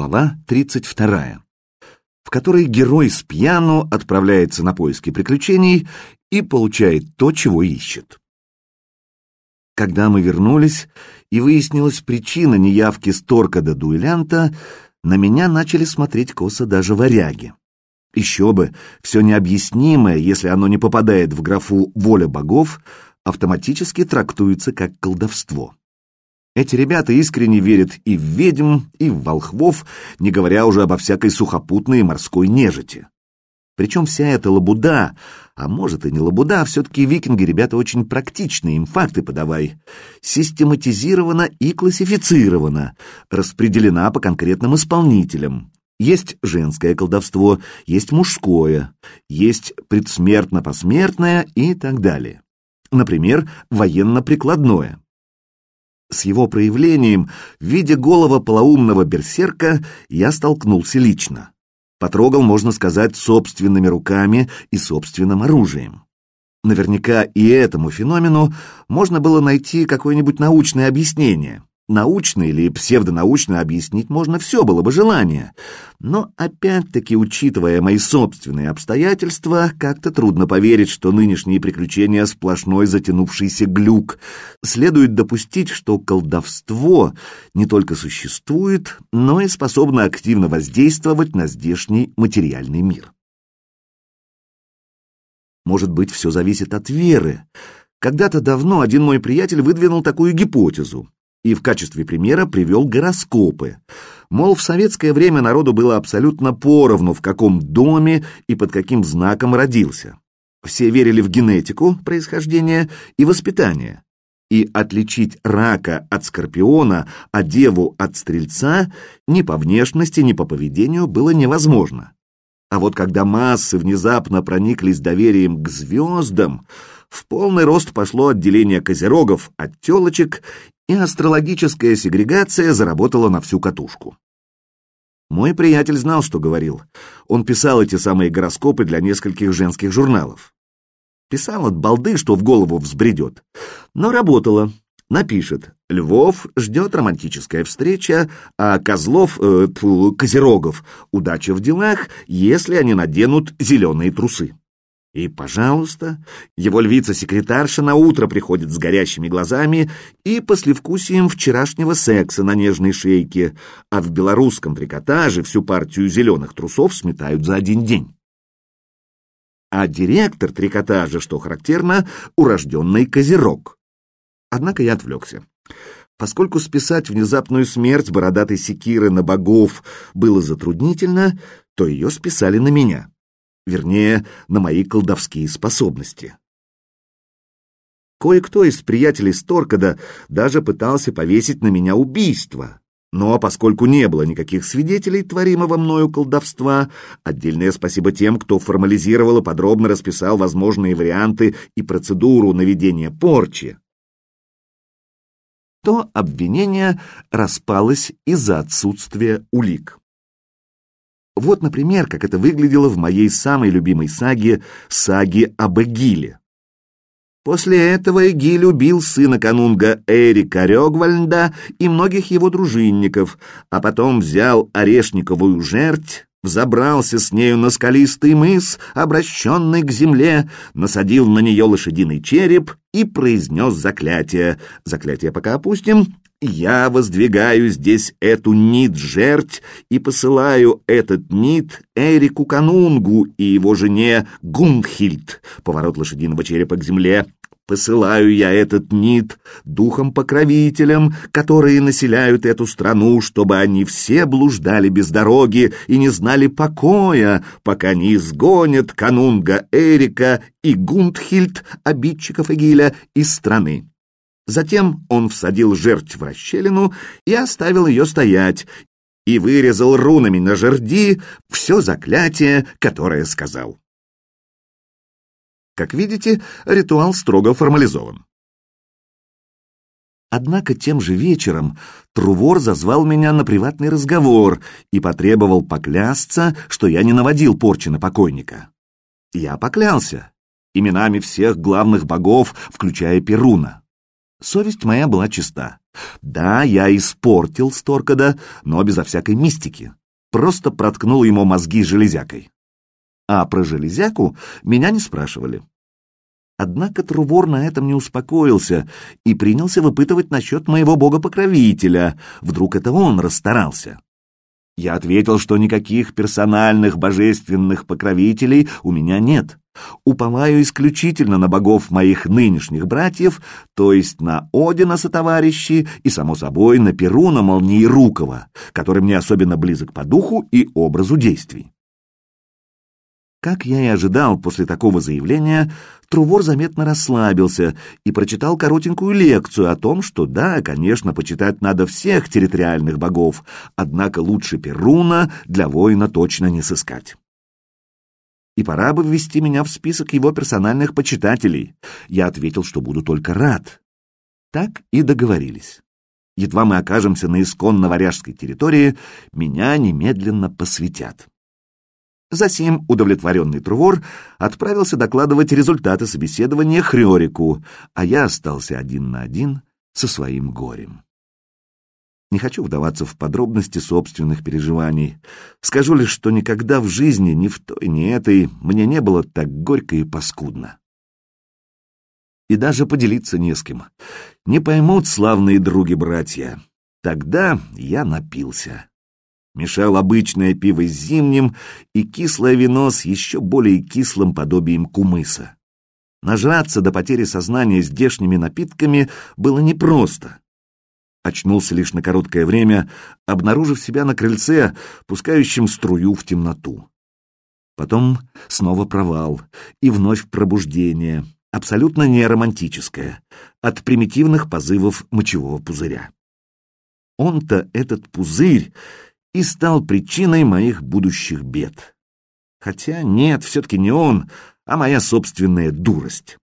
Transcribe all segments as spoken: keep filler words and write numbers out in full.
Глава тридцать вторая, в которой герой с пьяну отправляется на поиски приключений и получает то, чего ищет. Когда мы вернулись, и выяснилась причина неявки Сторкада-дуэлянта, на меня начали смотреть косо даже варяги. Еще бы, все необъяснимое, если оно не попадает в графу «воля богов», автоматически трактуется как колдовство. Эти ребята искренне верят и в ведьм, и в волхвов, не говоря уже обо всякой сухопутной и морской нежити. Причем вся эта лабуда, а может и не лабуда, все-таки викинги ребята очень практичные, им факты подавай, систематизирована и классифицирована, распределена по конкретным исполнителям. Есть женское колдовство, есть мужское, есть предсмертно-посмертное и так далее. Например, военно-прикладное. С его проявлением в виде голого полоумного берсерка я столкнулся лично. Потрогал, можно сказать, собственными руками и собственным оружием. Наверняка и этому феномену можно было найти какое-нибудь научное объяснение. Научно или псевдонаучно объяснить можно все, было бы желание. Но опять-таки, учитывая мои собственные обстоятельства, как-то трудно поверить, что нынешние приключения сплошной затянувшийся глюк. Следует допустить, что колдовство не только существует, но и способно активно воздействовать на здешний материальный мир. Может быть, все зависит от веры. Когда-то давно один мой приятель выдвинул такую гипотезу и в качестве примера привел гороскопы. Мол, в советское время народу было абсолютно поровну, в каком доме и под каким знаком родился. Все верили в генетику происхождения и воспитание. И отличить рака от скорпиона, а деву от стрельца ни по внешности, ни по поведению было невозможно. А вот когда массы внезапно прониклись доверием к звездам, в полный рост пошло отделение козерогов от телочек, и астрологическая сегрегация заработала на всю катушку. Мой приятель знал, что говорил. Он писал эти самые гороскопы для нескольких женских журналов. Писал от балды, что в голову взбредет. Но работало. Напишет: Львов ждет романтическая встреча, а Козлов, э, тьфу, Козерогов, удача в делах, если они наденут зеленые трусы. И, пожалуйста, его львица-секретарша на утро приходит с горящими глазами и послевкусием вчерашнего секса на нежной шейке, а в белорусском трикотаже всю партию зеленых трусов сметают за один день. А директор трикотажа, что характерно, урожденный Козерог. Однако я отвлекся. Поскольку списать внезапную смерть бородатой секиры на богов было затруднительно, то ее списали на меня. Вернее, на мои колдовские способности. Кое-кто из приятелей Сторкада даже пытался повесить на меня убийство, но поскольку не было никаких свидетелей творимого мною колдовства, отдельное спасибо тем, кто формализировал и подробно расписал возможные варианты и процедуру наведения порчи, то обвинение распалось из-за отсутствия улик. Вот, например, как это выглядело в моей самой любимой саге, саге об Эгиле. После этого Эгиль убил сына канунга Эрика Рёгвальда и многих его дружинников, а потом взял орешниковую жерть, взобрался с нею на скалистый мыс, обращенный к земле, насадил на нее лошадиный череп и произнес заклятие. Заклятие пока опустим. «Я воздвигаю здесь эту нит-жерть и посылаю этот нит Эрику Канунгу и его жене Гундхильд». Поворот лошадиного черепа к земле. «Посылаю я этот нит духом-покровителям, которые населяют эту страну, чтобы они все блуждали без дороги и не знали покоя, пока не изгонят Канунга Эрика и Гундхильд, обидчиков Эгиля, из страны». Затем он всадил жертву в расщелину и оставил ее стоять, и вырезал рунами на жерди все заклятие, которое сказал. Как видите, ритуал строго формализован. Однако тем же вечером Трувор зазвал меня на приватный разговор и потребовал поклясться, что я не наводил порчи на покойника. Я поклялся именами всех главных богов, включая Перуна. Совесть моя была чиста. Да, я испортил Сторкада, но безо всякой мистики. Просто проткнул ему мозги железякой. А про железяку меня не спрашивали. Однако Трувор на этом не успокоился и принялся выпытывать насчет моего бога-покровителя. Вдруг это он расстарался. Я ответил, что никаких персональных божественных покровителей у меня нет. Уповаю исключительно на богов моих нынешних братьев, то есть на Одина сотоварищи и, само собой, на Перуна Молниерукова, который мне особенно близок по духу и образу действий. Как я и ожидал после такого заявления, Трувор заметно расслабился и прочитал коротенькую лекцию о том, что да, конечно, почитать надо всех территориальных богов, однако лучше Перуна для воина точно не сыскать. И пора бы ввести меня в список его персональных почитателей. Я ответил, что буду только рад. Так и договорились. Едва мы окажемся на исконно варяжской территории, меня немедленно посвятят. Засим удовлетворенный Трувор отправился докладывать результаты собеседования Хрёрику, а я остался один на один со своим горем. Не хочу вдаваться в подробности собственных переживаний. Скажу лишь, что никогда в жизни ни в той, ни этой мне не было так горько и паскудно. И даже поделиться не с кем. Не поймут славные други-братья. Тогда я напился. Мешал обычное пиво с зимним и кислое вино с еще более кислым подобием кумыса. Нажраться до потери сознания здешними напитками было непросто. Очнулся лишь на короткое время, обнаружив себя на крыльце, пускающем струю в темноту. Потом снова провал и вновь пробуждение, абсолютно не романтическое, от примитивных позывов мочевого пузыря. Он-то, этот пузырь, и стал причиной моих будущих бед. Хотя нет, все-таки не он, а моя собственная дурость.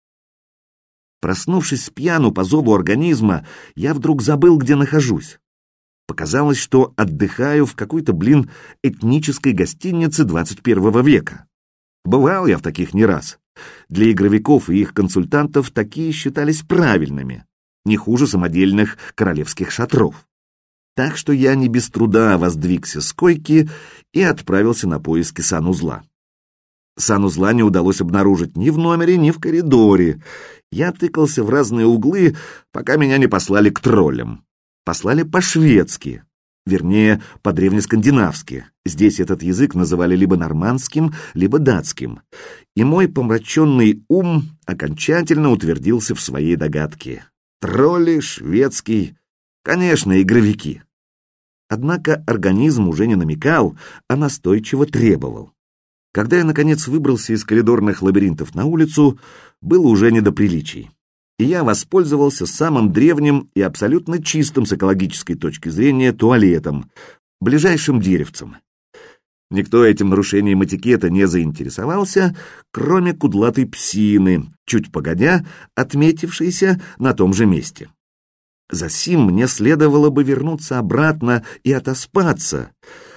Проснувшись с пьяну по зову организма, я вдруг забыл, где нахожусь. Показалось, что отдыхаю в какой-то, блин, этнической гостинице двадцать первого века. Бывал я в таких не раз. Для игровиков и их консультантов такие считались правильными, не хуже самодельных королевских шатров. Так что я не без труда воздвигся с койки и отправился на поиски санузла. Санузла не удалось обнаружить ни в номере, ни в коридоре. Я тыкался в разные углы, пока меня не послали к троллям. Послали по-шведски, вернее, по-древнескандинавски. Здесь этот язык называли либо нормандским, либо датским. И мой помраченный ум окончательно утвердился в своей догадке. Тролли, шведский, конечно, игровики. Однако организм уже не намекал, а настойчиво требовал. Когда я, наконец, выбрался из коридорных лабиринтов на улицу, было уже не до приличий. И я воспользовался самым древним и абсолютно чистым с экологической точки зрения туалетом, ближайшим деревцем. Никто этим нарушением этикета не заинтересовался, кроме кудлатой псины, чуть погодя, отметившейся на том же месте. Засим мне следовало бы вернуться обратно и отоспаться,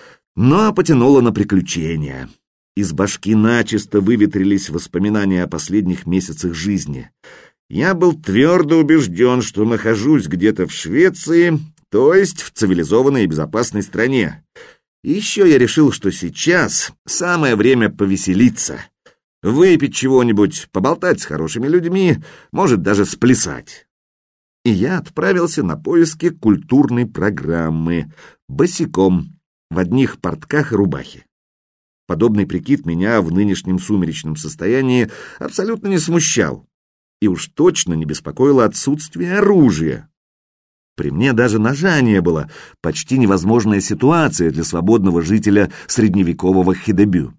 но потянуло на приключения. Из башки начисто выветрились воспоминания о последних месяцах жизни. Я был твердо убежден, что нахожусь где-то в Швеции, то есть в цивилизованной и безопасной стране. И еще я решил, что сейчас самое время повеселиться, выпить чего-нибудь, поболтать с хорошими людьми, может даже сплясать. И я отправился на поиски культурной программы, босиком, в одних портках и рубахе. Подобный прикид меня в нынешнем сумеречном состоянии абсолютно не смущал, и уж точно не беспокоило отсутствие оружия. При мне даже ножа не было, почти невозможная ситуация для свободного жителя средневекового Хидебю.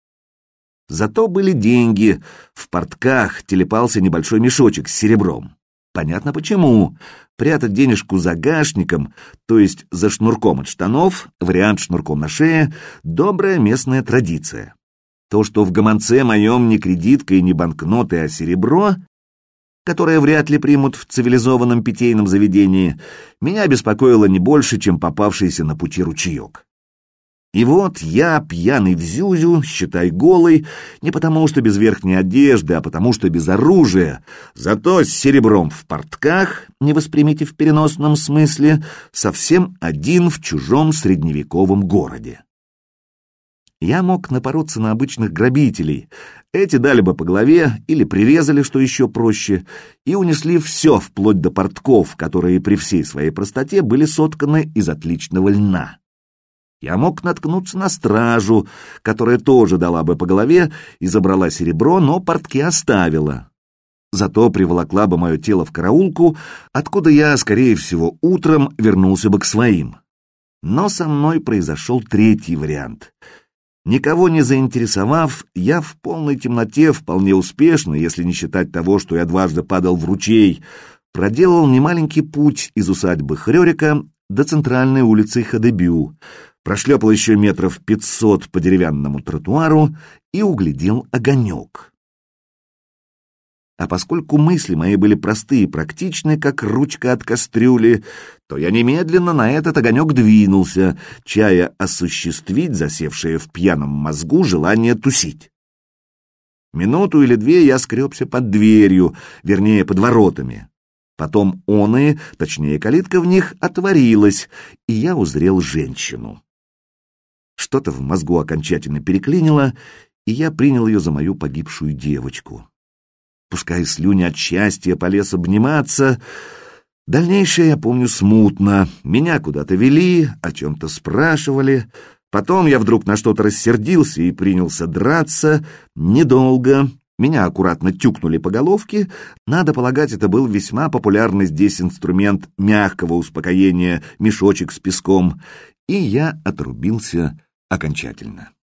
Зато были деньги, в портках телепался небольшой мешочек с серебром. Понятно почему. Прятать денежку загашником, то есть за шнурком от штанов, вариант шнурком на шее, добрая местная традиция. То, что в гаманце моем не кредитка и не банкноты, а серебро, которое вряд ли примут в цивилизованном питейном заведении, меня беспокоило не больше, чем попавшийся на пути ручеек. И вот я, пьяный в зюзю, считай голый, не потому что без верхней одежды, а потому что без оружия, зато с серебром в портках, не воспримите в переносном смысле, совсем один в чужом средневековом городе. Я мог напороться на обычных грабителей. Эти дали бы по голове или прирезали, что еще проще, и унесли все, вплоть до портков, которые при всей своей простоте были сотканы из отличного льна. Я мог наткнуться на стражу, которая тоже дала бы по голове и забрала серебро, но портки оставила. Зато приволокла бы мое тело в караулку, откуда я, скорее всего, утром вернулся бы к своим. Но со мной произошел третий вариант. Никого не заинтересовав, я в полной темноте вполне успешно, если не считать того, что я дважды падал в ручей, проделал немаленький путь из усадьбы Хрёрика до центральной улицы Хадебю, прошлепал еще метров пятьсот по деревянному тротуару и углядел огонек. А поскольку мысли мои были простые и практичны, как ручка от кастрюли, то я немедленно на этот огонек двинулся, чая осуществить засевшее в пьяном мозгу желание тусить. Минуту или две я скребся под дверью, вернее, под воротами. Потом оные, точнее, калитка в них, отворилась, и я узрел женщину. Что-то в мозгу окончательно переклинило, и я принял ее за мою погибшую девочку. Пускай слюни от счастья полез обниматься. Дальнейшее я помню смутно. Меня куда-то вели, о чем-то спрашивали. Потом я вдруг на что-то рассердился и принялся драться. Недолго. Меня аккуратно тюкнули по головке. Надо полагать, это был весьма популярный здесь инструмент мягкого успокоения, мешочек с песком. И я отрубился окончательно.